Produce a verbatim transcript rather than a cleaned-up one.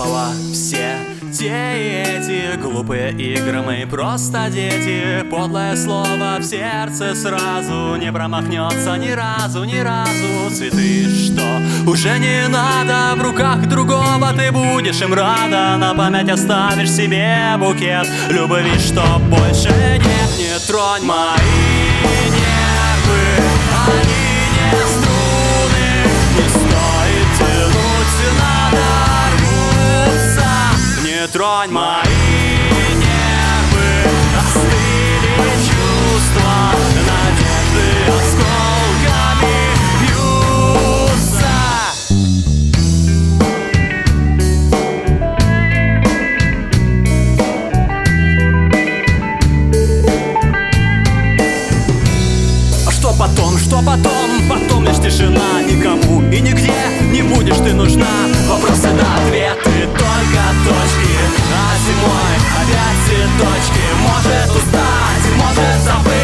слова все те и эти глупые игры, мы просто дети. Подлое слово в сердце сразу не промахнется ни разу, ни разу. Цветы, что уже не надо, в руках другого ты будешь им рада. На память оставишь себе букет любви, что больше нет. Не тронь мои нервы, они не струны, не стоит тянуть, надо рваться. Не тронь мои нервы, остыли чувства, надежды осколками бьются. А что потом, что потом? Потом лишь тишина, никому и нигде не будешь ты нужна. Вопросы да ответы, только точки. А зимой опять цветочки. Может устать, может забыть.